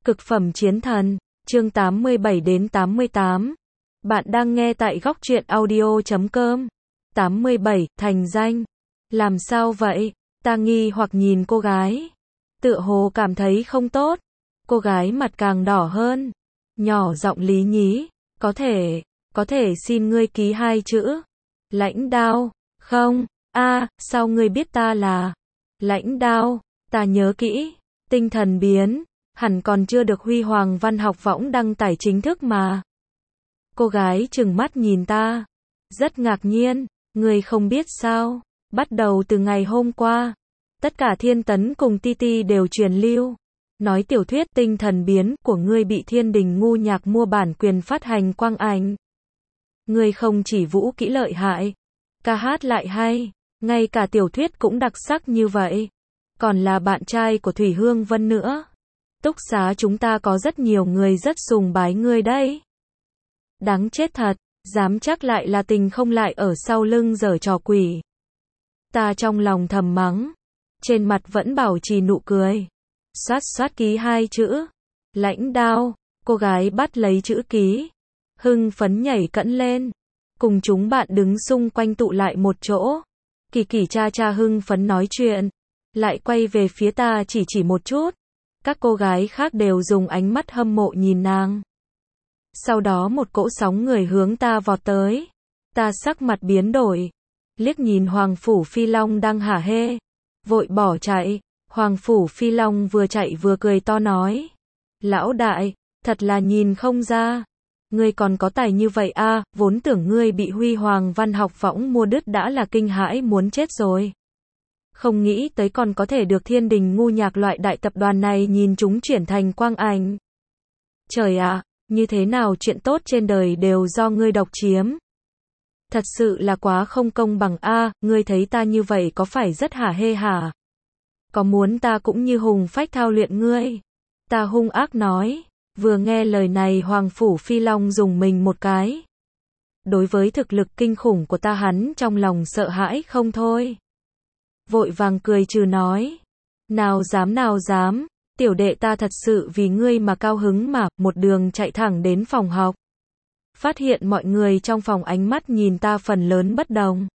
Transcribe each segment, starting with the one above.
Cực phẩm chiến thần, chương 87 đến 88. Bạn đang nghe tại góc truyện audio.com. 87, thành danh. Làm sao vậy? Ta nghi hoặc nhìn cô gái. Tựa hồ cảm thấy không tốt. Cô gái mặt càng đỏ hơn. Nhỏ giọng lý nhí. Có thể xin ngươi ký 2 chữ. Lãnh Đao. Không, sao ngươi biết ta là Lãnh Đao? Ta nhớ kỹ. Tinh thần biến. Hẳn còn chưa được Huy Hoàng Văn học võng đăng tải chính thức mà. Cô gái trừng mắt nhìn ta. Rất ngạc nhiên. Ngươi không biết sao? Bắt đầu từ ngày hôm qua, tất cả Thiên Tấn cùng Titi đều truyền lưu. Nói tiểu thuyết Tinh thần biến của ngươi bị Thiên Đình ngu nhạc mua bản quyền phát hành quang ảnh. Ngươi không chỉ vũ kỹ lợi hại, ca hát lại hay, ngay cả tiểu thuyết cũng đặc sắc như vậy. Còn là bạn trai của Thủy Hương Vân nữa. Túc xá chúng ta có rất nhiều người rất sùng bái ngươi đấy. Đáng chết thật, dám chắc lại là tình không lại ở sau lưng giở trò quỷ. Ta trong lòng thầm mắng, trên mặt vẫn bảo trì nụ cười. Xoát ký 2 chữ. Lãnh Đao. Cô gái bắt lấy chữ ký, hưng phấn nhảy cẫng lên. Cùng chúng bạn đứng xung quanh tụ lại một chỗ. Kỳ Kỳ cha hưng phấn nói chuyện, lại quay về phía ta chỉ một chút. Các cô gái khác đều dùng ánh mắt hâm mộ nhìn nàng. Sau đó một cỗ sóng người hướng ta vọt tới. Ta sắc mặt biến đổi, liếc nhìn Hoàng Phủ Phi Long đang hả hê, vội bỏ chạy. Hoàng Phủ Phi Long vừa chạy vừa cười to nói: Lão đại, thật là nhìn không ra. Ngươi còn có tài như vậy à, vốn tưởng ngươi bị Huy Hoàng Văn học võng mua đứt đã là kinh hãi muốn chết rồi. Không nghĩ tới còn có thể được Thiên Đình ngu nhạc loại đại tập đoàn này nhìn chúng chuyển thành quang ảnh. Trời ạ, như thế nào chuyện tốt trên đời đều do ngươi độc chiếm. Thật sự là quá không công bằng a, ngươi thấy ta như vậy có phải rất hả hê hả? Có muốn ta cũng như hùng phách thao luyện ngươi? Ta hung ác nói. Vừa nghe lời này Hoàng Phủ Phi Long dùng mình một cái. Đối với thực lực kinh khủng của ta hắn trong lòng sợ hãi không thôi. Vội vàng cười trừ nói: nào dám, tiểu đệ ta thật sự vì ngươi mà cao hứng mà. Một đường chạy thẳng đến phòng học. Phát hiện mọi người trong phòng ánh mắt nhìn ta phần lớn bất đồng.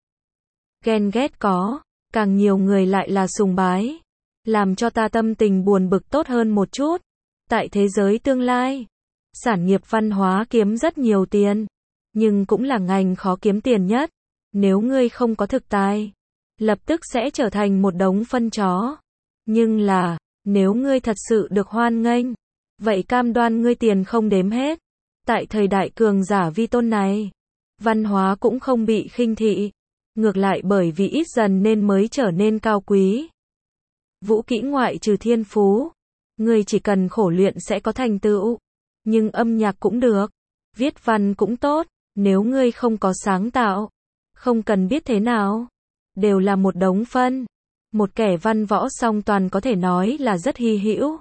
Ghen ghét có, càng nhiều người lại là sùng bái. Làm cho ta tâm tình buồn bực tốt hơn một chút. Tại thế giới tương lai, sản nghiệp văn hóa kiếm rất nhiều tiền, nhưng cũng là ngành khó kiếm tiền nhất. Nếu ngươi không có thực tài, lập tức sẽ trở thành một đống phân chó. Nhưng là, nếu ngươi thật sự được hoan nghênh, vậy cam đoan ngươi tiền không đếm hết. Tại thời đại cường giả vi tôn này, văn hóa cũng không bị khinh thị, ngược lại bởi vì ít dần nên mới trở nên cao quý. Vũ kỹ ngoại trừ thiên phú, ngươi chỉ cần khổ luyện sẽ có thành tựu. Nhưng âm nhạc cũng được, viết văn cũng tốt, nếu ngươi không có sáng tạo, không cần biết thế nào, đều là một đống phân. Một kẻ văn võ song toàn có thể nói là rất hy hữu.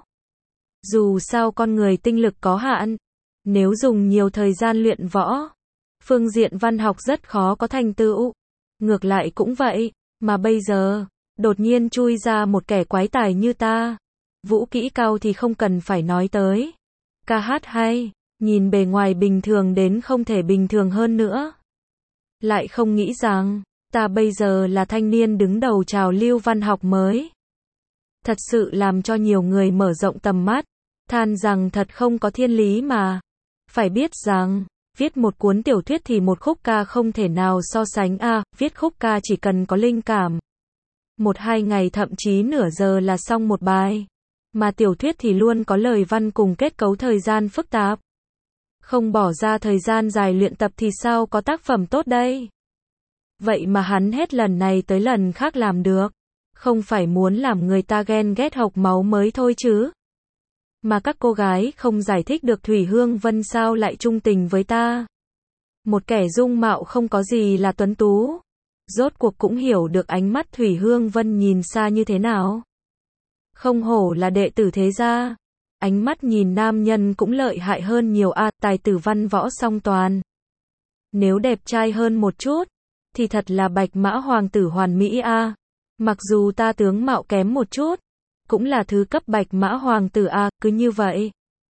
Dù sao con người tinh lực có hạn, nếu dùng nhiều thời gian luyện võ, phương diện văn học rất khó có thành tựu. Ngược lại cũng vậy, mà bây giờ, đột nhiên chui ra một kẻ quái tài như ta. Vũ kỹ cao thì không cần phải nói tới. Ca hát hay, nhìn bề ngoài bình thường đến không thể bình thường hơn nữa. Lại không nghĩ rằng, ta bây giờ là thanh niên đứng đầu trào lưu văn học mới. Thật sự làm cho nhiều người mở rộng tầm mắt, than rằng thật không có thiên lý mà. Phải biết rằng, viết một cuốn tiểu thuyết thì một khúc ca không thể nào so sánh viết khúc ca chỉ cần có linh cảm. 1-2 ngày thậm chí nửa giờ là xong một bài. Mà tiểu thuyết thì luôn có lời văn cùng kết cấu thời gian phức tạp. Không bỏ ra thời gian dài luyện tập thì sao có tác phẩm tốt đây? Vậy mà hắn hết lần này tới lần khác làm được. Không phải muốn làm người ta ghen ghét hộc máu mới thôi chứ. Mà các cô gái không giải thích được Thủy Hương Vân sao lại trung tình với ta. Một kẻ dung mạo không có gì là tuấn tú. Rốt cuộc cũng hiểu được ánh mắt Thủy Hương Vân nhìn xa như thế nào. Không hổ là đệ tử thế gia. Ánh mắt nhìn nam nhân cũng lợi hại hơn nhiều tài tử văn võ song toàn. Nếu đẹp trai hơn một chút, thì thật là bạch mã hoàng tử hoàn mỹ Mặc dù ta tướng mạo kém một chút, cũng là thứ cấp bạch mã hoàng tử cứ như vậy.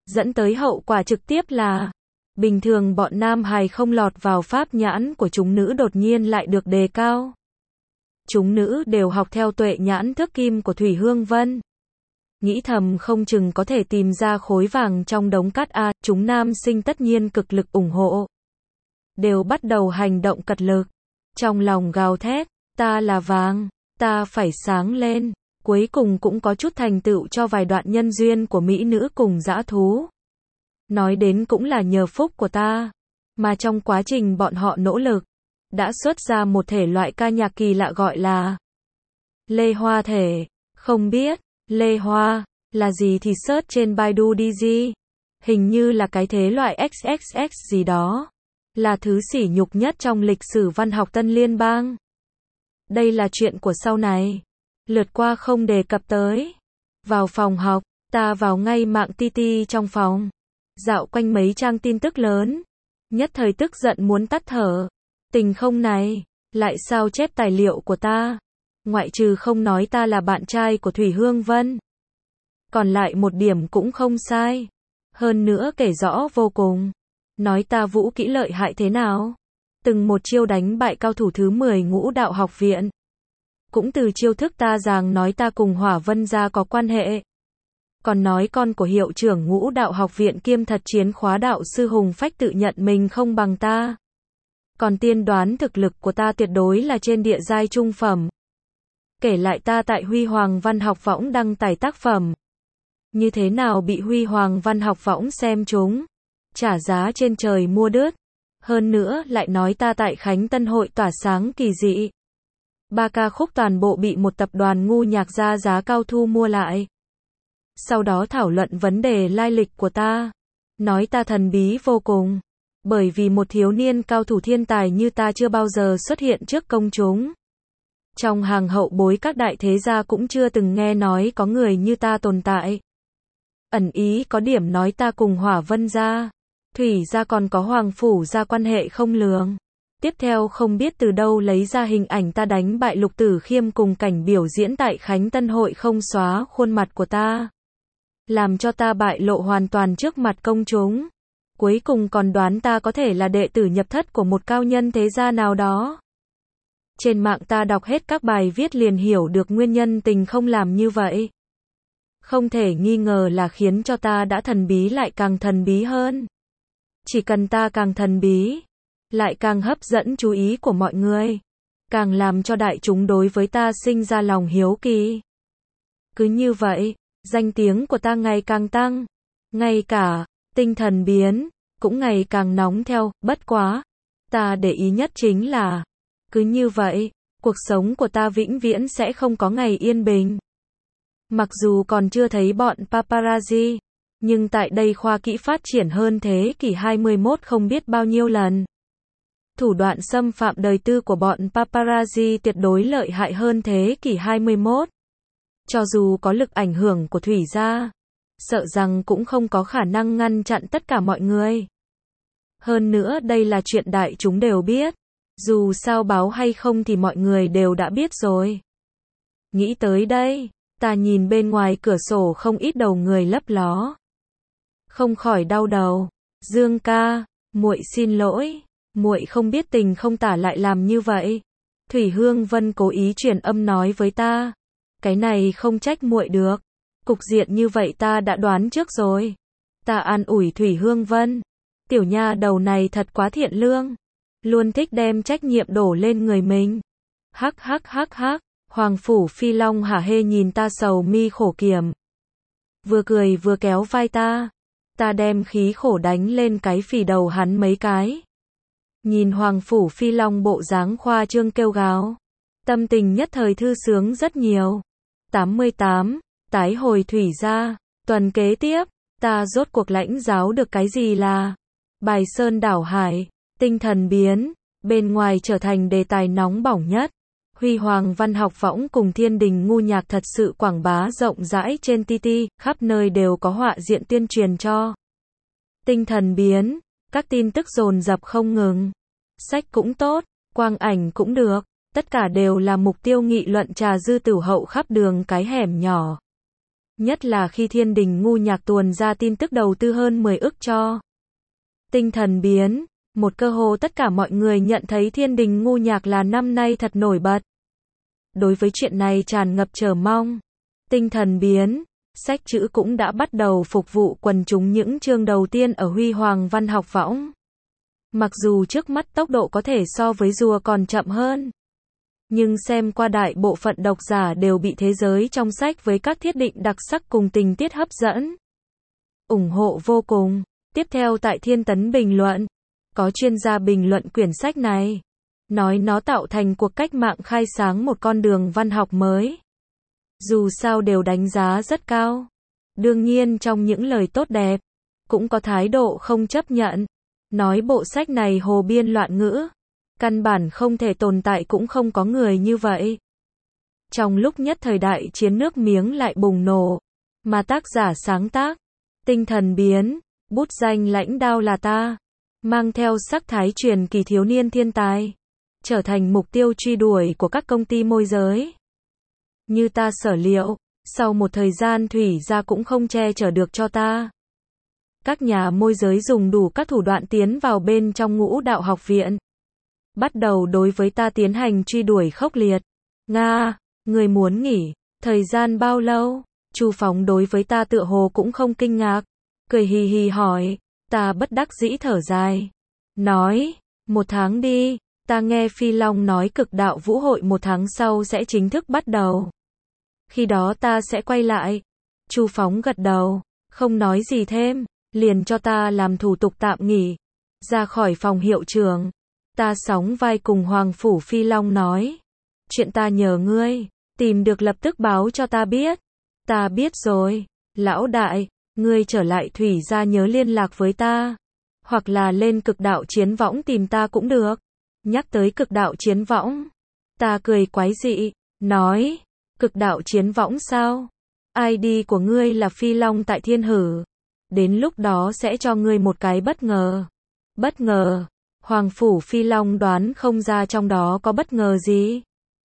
dẫn tới hậu quả trực tiếp là bình thường bọn nam hài không lọt vào pháp nhãn của chúng nữ đột nhiên lại được đề cao. Chúng nữ đều học theo tuệ nhãn thước kim của Thủy Hương Vân. Nghĩ thầm không chừng có thể tìm ra khối vàng trong đống cát a, chúng nam sinh tất nhiên cực lực ủng hộ. Đều bắt đầu hành động cật lực. Trong lòng gào thét, ta là vàng, ta phải sáng lên. Cuối cùng cũng có chút thành tựu cho vài đoạn nhân duyên của mỹ nữ cùng dã thú. Nói đến cũng là nhờ phúc của ta. Mà trong quá trình bọn họ nỗ lực, đã xuất ra một thể loại ca nhạc kỳ lạ gọi là Lê Hoa thể. Không biết, Lê Hoa là gì thì search trên Baidu DG. Hình như là cái thế loại XXX gì đó. Là thứ sỉ nhục nhất trong lịch sử văn học Tân Liên bang. Đây là chuyện của sau này. Lượt qua không đề cập tới. Vào phòng học, ta vào ngay mạng TT trong phòng. Dạo quanh mấy trang tin tức lớn. Nhất thời tức giận muốn tắt thở. Tình không này, lại sao chép tài liệu của ta? Ngoại trừ không nói ta là bạn trai của Thủy Hương Vân. Còn lại một điểm cũng không sai. Hơn nữa kể rõ vô cùng. Nói ta vũ kỹ lợi hại thế nào? Từng một chiêu đánh bại cao thủ thứ 10 Ngũ Đạo Học Viện. Cũng từ chiêu thức ta giảng nói ta cùng Hỏa Vân gia có quan hệ. Còn nói con của hiệu trưởng Ngũ Đạo Học Viện kiêm thật chiến khóa đạo sư Hùng Phách tự nhận mình không bằng ta. Còn tiên đoán thực lực của ta tuyệt đối là trên địa giai trung phẩm. Kể lại ta tại Huy Hoàng Văn Học Võng đăng tải tác phẩm. Như thế nào bị Huy Hoàng Văn Học Võng xem chúng. Trả giá trên trời mua đứt. Hơn nữa lại nói ta tại Khánh Tân Hội tỏa sáng kỳ dị. 3 ca khúc toàn bộ bị một tập đoàn ngu nhạc ra giá cao thu mua lại. Sau đó thảo luận vấn đề lai lịch của ta. Nói ta thần bí vô cùng. Bởi vì một thiếu niên cao thủ thiên tài như ta chưa bao giờ xuất hiện trước công chúng. Trong hàng hậu bối các đại thế gia cũng chưa từng nghe nói có người như ta tồn tại. Ẩn ý có điểm nói ta cùng Hỏa Vân gia, Thủy gia còn có Hoàng Phủ gia quan hệ không lường. Tiếp theo không biết từ đâu lấy ra hình ảnh ta đánh bại Lục Tử Khiêm cùng cảnh biểu diễn tại Khánh Tân Hội không xóa khuôn mặt của ta. Làm cho ta bại lộ hoàn toàn trước mặt công chúng. Cuối cùng còn đoán ta có thể là đệ tử nhập thất của một cao nhân thế gia nào đó. Trên mạng ta đọc hết các bài viết liền hiểu được nguyên nhân tình không làm như vậy. Không thể nghi ngờ là khiến cho ta đã thần bí lại càng thần bí hơn. Chỉ cần ta càng thần bí, lại càng hấp dẫn chú ý của mọi người, càng làm cho đại chúng đối với ta sinh ra lòng hiếu kỳ. Cứ như vậy, danh tiếng của ta ngày càng tăng, ngay cả tinh thần biến cũng ngày càng nóng theo, bất quá, ta để ý nhất chính là, cứ như vậy, cuộc sống của ta vĩnh viễn sẽ không có ngày yên bình. Mặc dù còn chưa thấy bọn paparazzi, nhưng tại đây khoa kỹ phát triển hơn thế kỷ 21 không biết bao nhiêu lần. Thủ đoạn xâm phạm đời tư của bọn paparazzi tuyệt đối lợi hại hơn thế kỷ 21. Cho dù có lực ảnh hưởng của Thủy gia, sợ rằng cũng không có khả năng ngăn chặn tất cả mọi người. Hơn nữa đây là chuyện đại chúng đều biết. Dù sao báo hay không thì mọi người đều đã biết rồi. Nghĩ tới đây, ta nhìn bên ngoài cửa sổ không ít đầu người lấp ló. Không khỏi đau đầu. Dương ca, muội xin lỗi, muội không biết tình không tả lại làm như vậy. Thủy Hương Vân cố ý truyền âm nói với ta. Cái này không trách muội được. Cục diện như vậy ta đã đoán trước rồi. Ta an ủi Thủy Hương Vân. Tiểu nha đầu này thật quá thiện lương. Luôn thích đem trách nhiệm đổ lên người mình. Hắc hắc hắc hắc. Hoàng Phủ Phi Long hả hê nhìn ta sầu mi khổ kiểm. Vừa cười vừa kéo vai ta. Ta đem khí khổ đánh lên cái phì đầu hắn mấy cái. Nhìn Hoàng Phủ Phi Long bộ dáng khoa trương kêu gào. Tâm tình nhất thời thư sướng rất nhiều. 88. Tái hồi Thủy gia. Tuần kế tiếp, ta rốt cuộc lãnh giáo được cái gì là bài sơn đảo hải, tinh thần biến, bên ngoài trở thành đề tài nóng bỏng nhất. Huy Hoàng Văn Học Võng cùng Thiên Đình ngu nhạc thật sự quảng bá rộng rãi trên TT, khắp nơi đều có họa diện tuyên truyền cho. Tinh thần biến, các tin tức dồn dập không ngừng. Sách cũng tốt, quang ảnh cũng được, tất cả đều là mục tiêu nghị luận trà dư tửu hậu khắp đường cái hẻm nhỏ. Nhất là khi Thiên Đình Ngu Nhạc tuồn ra tin tức đầu tư hơn 10 ức cho Tinh Thần Biến, một cơ hồ tất cả mọi người nhận thấy Thiên Đình Ngu Nhạc là năm nay thật nổi bật. Đối với chuyện này tràn ngập chờ mong. Tinh Thần Biến, sách chữ cũng đã bắt đầu phục vụ quần chúng những chương đầu tiên ở Huy Hoàng Văn học võng. Mặc dù trước mắt tốc độ có thể so với rùa còn chậm hơn, nhưng xem qua đại bộ phận độc giả đều bị thế giới trong sách với các thiết định đặc sắc cùng tình tiết hấp dẫn. Ủng hộ vô cùng. Tiếp theo tại Thiên Tấn bình luận, có chuyên gia bình luận quyển sách này, nói nó tạo thành cuộc cách mạng khai sáng một con đường văn học mới. Dù sao đều đánh giá rất cao. Đương nhiên trong những lời tốt đẹp, cũng có thái độ không chấp nhận, nói bộ sách này hồ biên loạn ngữ, căn bản không thể tồn tại cũng không có người như vậy. Trong lúc nhất thời đại chiến nước miếng lại bùng nổ, mà tác giả sáng tác, Tinh Thần Biến, bút danh lãnh đao là ta, mang theo sắc thái truyền kỳ thiếu niên thiên tài, trở thành mục tiêu truy đuổi của các công ty môi giới. Như ta sở liệu, sau một thời gian Thủy Gia cũng không che chở được cho ta. Các nhà môi giới dùng đủ các thủ đoạn tiến vào bên trong Ngũ Đạo học viện, bắt đầu đối với ta tiến hành truy đuổi khốc liệt. Nga, người muốn nghỉ, thời gian bao lâu? Chu Phóng đối với ta tựa hồ cũng không kinh ngạc, cười hì hì hỏi, ta bất đắc dĩ thở dài, nói, 1 tháng đi, ta nghe Phi Long nói Cực Đạo Vũ hội 1 tháng sau sẽ chính thức bắt đầu. Khi đó ta sẽ quay lại. Chu Phóng gật đầu, không nói gì thêm, liền cho ta làm thủ tục tạm nghỉ. Ra khỏi phòng hiệu trưởng, ta sóng vai cùng Hoàng Phủ Phi Long nói, chuyện ta nhờ ngươi, tìm được lập tức báo cho ta biết. Ta biết rồi, lão đại, ngươi trở lại Thủy Gia nhớ liên lạc với ta, hoặc là lên Cực Đạo Chiến Võng tìm ta cũng được. Nhắc tới Cực Đạo Chiến Võng, ta cười quái dị, nói, Cực Đạo Chiến Võng sao? ID của ngươi là Phi Long tại Thiên Hử. Đến lúc đó sẽ cho ngươi một cái bất ngờ. Bất ngờ? Hoàng Phủ Phi Long đoán không ra trong đó có bất ngờ gì.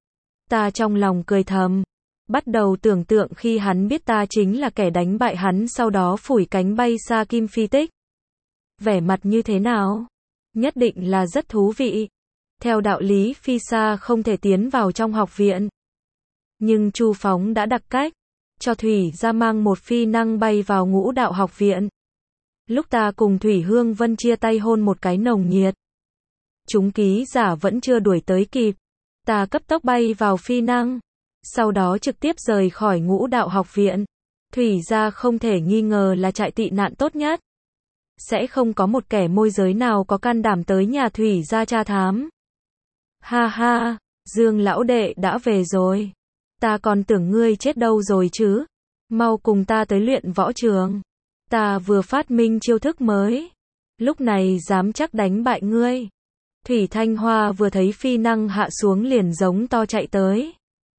Ta trong lòng cười thầm, bắt đầu tưởng tượng khi hắn biết ta chính là kẻ đánh bại hắn sau đó phủi cánh bay xa Kim Phi Tích. Vẻ mặt như thế nào? Nhất định là rất thú vị. Theo đạo lý Phi Sa không thể tiến vào trong học viện. Nhưng Chu Phóng đã đặt cách, cho Thủy Gia mang một phi năng bay vào Ngũ Đạo học viện. Lúc ta cùng Thủy Hương Vân chia tay hôn một cái nồng nhiệt. Chúng ký giả vẫn chưa đuổi tới kịp. Ta cấp tốc bay vào phi năng. Sau đó trực tiếp rời khỏi Ngũ Đạo học viện. Thủy Gia không thể nghi ngờ là trại tị nạn tốt nhất. Sẽ không có một kẻ môi giới nào có can đảm tới nhà Thủy Gia tra thám. Ha ha, Dương lão đệ đã về rồi. Ta còn tưởng ngươi chết đâu rồi chứ. Mau cùng ta tới luyện võ trường. Ta vừa phát minh chiêu thức mới. Lúc này dám chắc đánh bại ngươi. Thủy Thanh Hoa vừa thấy phi năng hạ xuống liền giống to chạy tới.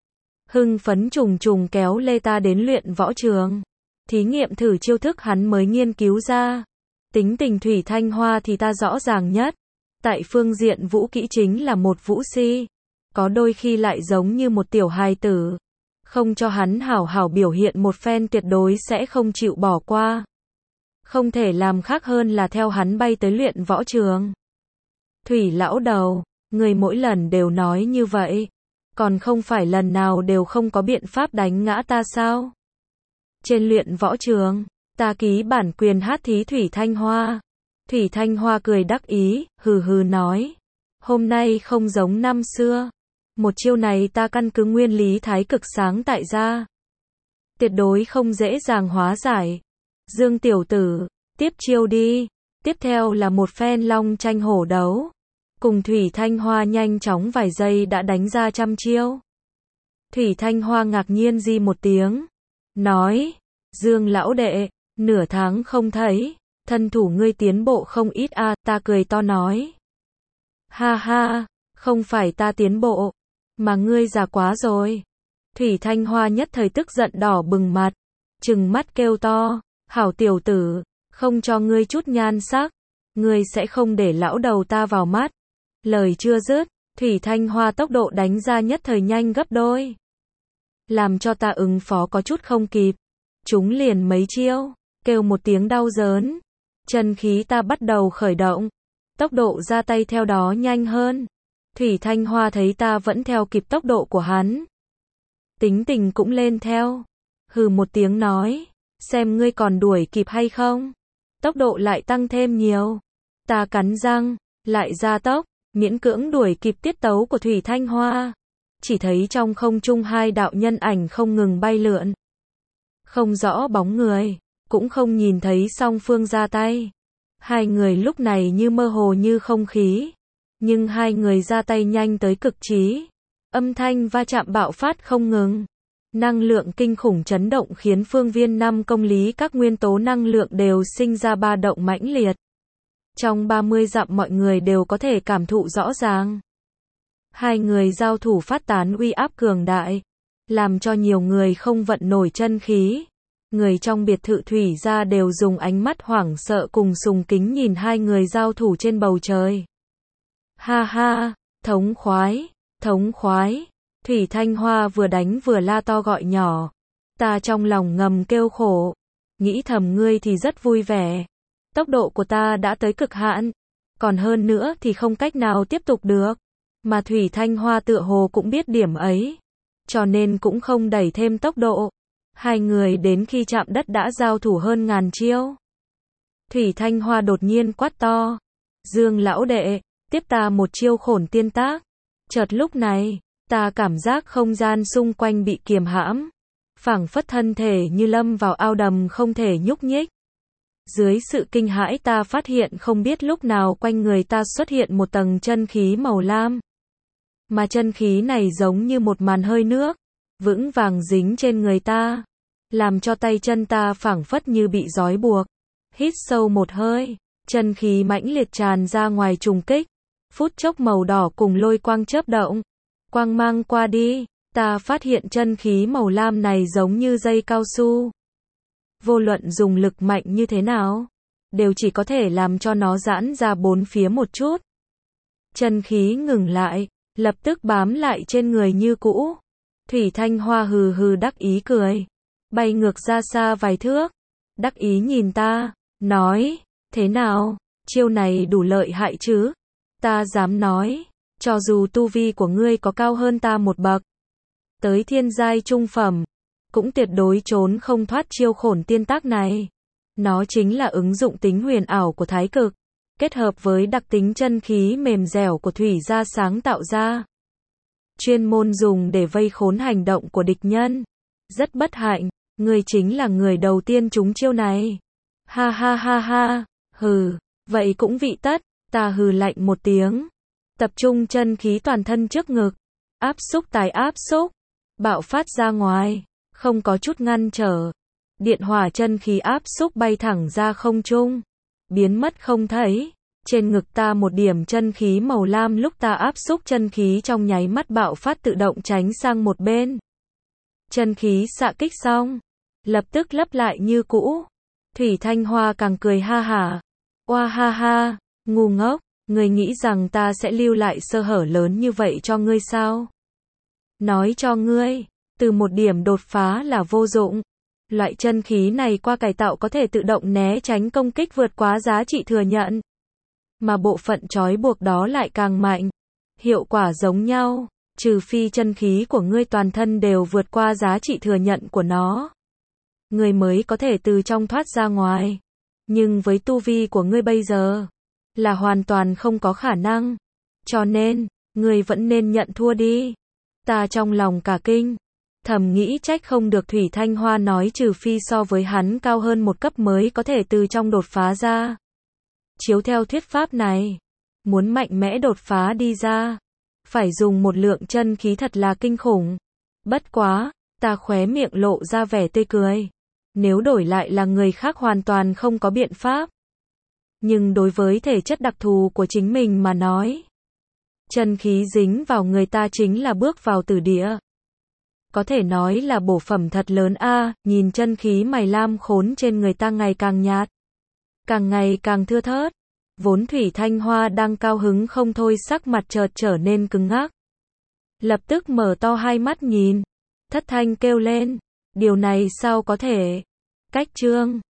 Hưng phấn trùng trùng kéo lê ta đến luyện võ trường. Thí nghiệm thử chiêu thức hắn mới nghiên cứu ra. Tính tình Thủy Thanh Hoa thì ta rõ ràng nhất. Tại phương diện vũ kỹ chính là một vũ si. Có đôi khi lại giống như một tiểu hài tử. Không cho hắn hảo hảo biểu hiện một phen tuyệt đối sẽ không chịu bỏ qua. Không thể làm khác hơn là theo hắn bay tới luyện võ trường. Thủy lão đầu, người mỗi lần đều nói như vậy. Còn không phải lần nào đều không có biện pháp đánh ngã ta sao? Trên luyện võ trường, ta ký bản quyền hát thí Thủy Thanh Hoa. Thủy Thanh Hoa cười đắc ý, hừ hừ nói. Hôm nay không giống năm xưa. Một chiêu này ta căn cứ nguyên lý thái cực sáng tại ra. Tuyệt đối không dễ dàng hóa giải. Dương tiểu tử, tiếp chiêu đi. Tiếp theo là một phen long tranh hổ đấu. Cùng Thủy Thanh Hoa nhanh chóng vài giây đã đánh ra trăm chiêu. Thủy Thanh Hoa ngạc nhiên di một tiếng. Nói, Dương lão đệ, nửa tháng không thấy, thân thủ ngươi tiến bộ không ít a. Ta cười to nói. Ha ha, không phải ta tiến bộ, mà ngươi già quá rồi. Thủy Thanh Hoa nhất thời tức giận đỏ bừng mặt, trừng mắt kêu to, hảo tiểu tử, không cho ngươi chút nhan sắc, ngươi sẽ không để lão đầu ta vào mắt. Lời chưa dứt, Thủy Thanh Hoa tốc độ đánh ra nhất thời nhanh gấp đôi. Làm cho ta ứng phó có chút không kịp. Chúng liền mấy chiêu, kêu một tiếng đau đớn. Chân khí ta bắt đầu khởi động, tốc độ ra tay theo đó nhanh hơn. Thủy Thanh Hoa thấy ta vẫn theo kịp tốc độ của hắn, tính tình cũng lên theo. Hừ một tiếng nói, xem ngươi còn đuổi kịp hay không. Tốc độ lại tăng thêm nhiều. Ta cắn răng, lại gia tốc, miễn cưỡng đuổi kịp tiết tấu của Thủy Thanh Hoa. Chỉ thấy trong không trung hai đạo nhân ảnh không ngừng bay lượn. Không rõ bóng người, cũng không nhìn thấy song phương ra tay. Hai người lúc này như mơ hồ như không khí. Nhưng hai người ra tay nhanh tới cực trí. Âm thanh va chạm bạo phát không ngừng. Năng lượng kinh khủng chấn động khiến phương viên 5 công lý các nguyên tố năng lượng đều sinh ra ba động mãnh liệt. Trong 30 dặm mọi người đều có thể cảm thụ rõ ràng. Hai người giao thủ phát tán uy áp cường đại, làm cho nhiều người không vận nổi chân khí. Người trong biệt thự Thủy gia đều dùng ánh mắt hoảng sợ cùng sùng kính nhìn hai người giao thủ trên bầu trời. Ha ha, thống khoái, thống khoái. Thủy Thanh Hoa vừa đánh vừa la to gọi nhỏ. Ta trong lòng ngầm kêu khổ, nghĩ thầm ngươi thì rất vui vẻ. Tốc độ của ta đã tới cực hạn, còn hơn nữa thì không cách nào tiếp tục được. Mà Thủy Thanh Hoa tựa hồ cũng biết điểm ấy, cho nên cũng không đẩy thêm tốc độ. Hai người đến khi chạm đất đã giao thủ hơn ngàn chiêu. Thủy Thanh Hoa đột nhiên quát to, Dương lão đệ, tiếp ta một chiêu Khổn Tiên Tác. Chợt lúc này, ta cảm giác không gian xung quanh bị kiềm hãm, phảng phất thân thể như lâm vào ao đầm không thể nhúc nhích. Dưới sự kinh hãi ta phát hiện không biết lúc nào quanh người ta xuất hiện một tầng chân khí màu lam. Mà chân khí này giống như một màn hơi nước, vững vàng dính trên người ta, làm cho tay chân ta phảng phất như bị trói buộc. Hít sâu một hơi, chân khí mãnh liệt tràn ra ngoài trùng kích, phút chốc màu đỏ cùng lôi quang chớp động. Quang mang qua đi, ta phát hiện chân khí màu lam này giống như dây cao su. Vô luận dùng lực mạnh như thế nào, đều chỉ có thể làm cho nó giãn ra bốn phía một chút. Chân khí ngừng lại, lập tức bám lại trên người như cũ. Thủy Thanh Hoa hừ hừ đắc ý cười, bay ngược ra xa vài thước, đắc ý nhìn ta, nói, thế nào, chiêu này đủ lợi hại chứ? Ta dám nói, cho dù tu vi của ngươi có cao hơn ta một bậc, tới thiên giai trung phẩm, cũng tuyệt đối trốn không thoát chiêu Khổn Tiên Tác này. Nó chính là ứng dụng tính huyền ảo của Thái Cực, kết hợp với đặc tính chân khí mềm dẻo của Thủy gia sáng tạo ra. Chuyên môn dùng để vây khốn hành động của địch nhân. Rất bất hạnh, ngươi chính là người đầu tiên trúng chiêu này. Ha ha ha ha, hừ, vậy cũng vị tất. Ta hừ lạnh một tiếng, tập trung chân khí toàn thân trước ngực, áp xúc tái áp xúc, bạo phát ra ngoài, không có chút ngăn trở. Điện hỏa chân khí áp xúc bay thẳng ra không trung, biến mất không thấy. Trên ngực ta một điểm chân khí màu lam lúc ta áp xúc chân khí trong nháy mắt bạo phát tự động tránh sang một bên. Chân khí xạ kích xong, lập tức lấp lại như cũ. Thủy Thanh Hoa càng cười ha hả. Oa ha ha, ngu ngốc, ngươi nghĩ rằng ta sẽ lưu lại sơ hở lớn như vậy cho ngươi sao? Nói cho ngươi, từ một điểm đột phá là vô dụng. Loại chân khí này qua cải tạo có thể tự động né tránh công kích vượt quá giá trị thừa nhận. Mà bộ phận trói buộc đó lại càng mạnh. Hiệu quả giống nhau, trừ phi chân khí của ngươi toàn thân đều vượt qua giá trị thừa nhận của nó, ngươi mới có thể từ trong thoát ra ngoài. Nhưng với tu vi của ngươi bây giờ, là hoàn toàn không có khả năng. Cho nên, ngươi vẫn nên nhận thua đi. Ta trong lòng cả kinh, thầm nghĩ trách không được Thủy Thanh Hoa nói trừ phi so với hắn cao hơn một cấp mới có thể từ trong đột phá ra. Chiếu theo thuyết pháp này, muốn mạnh mẽ đột phá đi ra, phải dùng một lượng chân khí thật là kinh khủng. Bất quá, ta khóe miệng lộ ra vẻ tươi cười. Nếu đổi lại là người khác hoàn toàn không có biện pháp. Nhưng đối với thể chất đặc thù của chính mình mà nói, chân khí dính vào người ta chính là bước vào tử địa. Có thể nói là bổ phẩm thật lớn a. Nhìn chân khí mày lam khốn trên người ta ngày càng nhạt, càng ngày càng thưa thớt. Vốn Thủy Thanh Hoa đang cao hứng không thôi, sắc mặt chợt trở nên cứng ngắc. Lập tức mở to hai mắt nhìn, thất thanh kêu lên, điều này sao có thể? Cách chương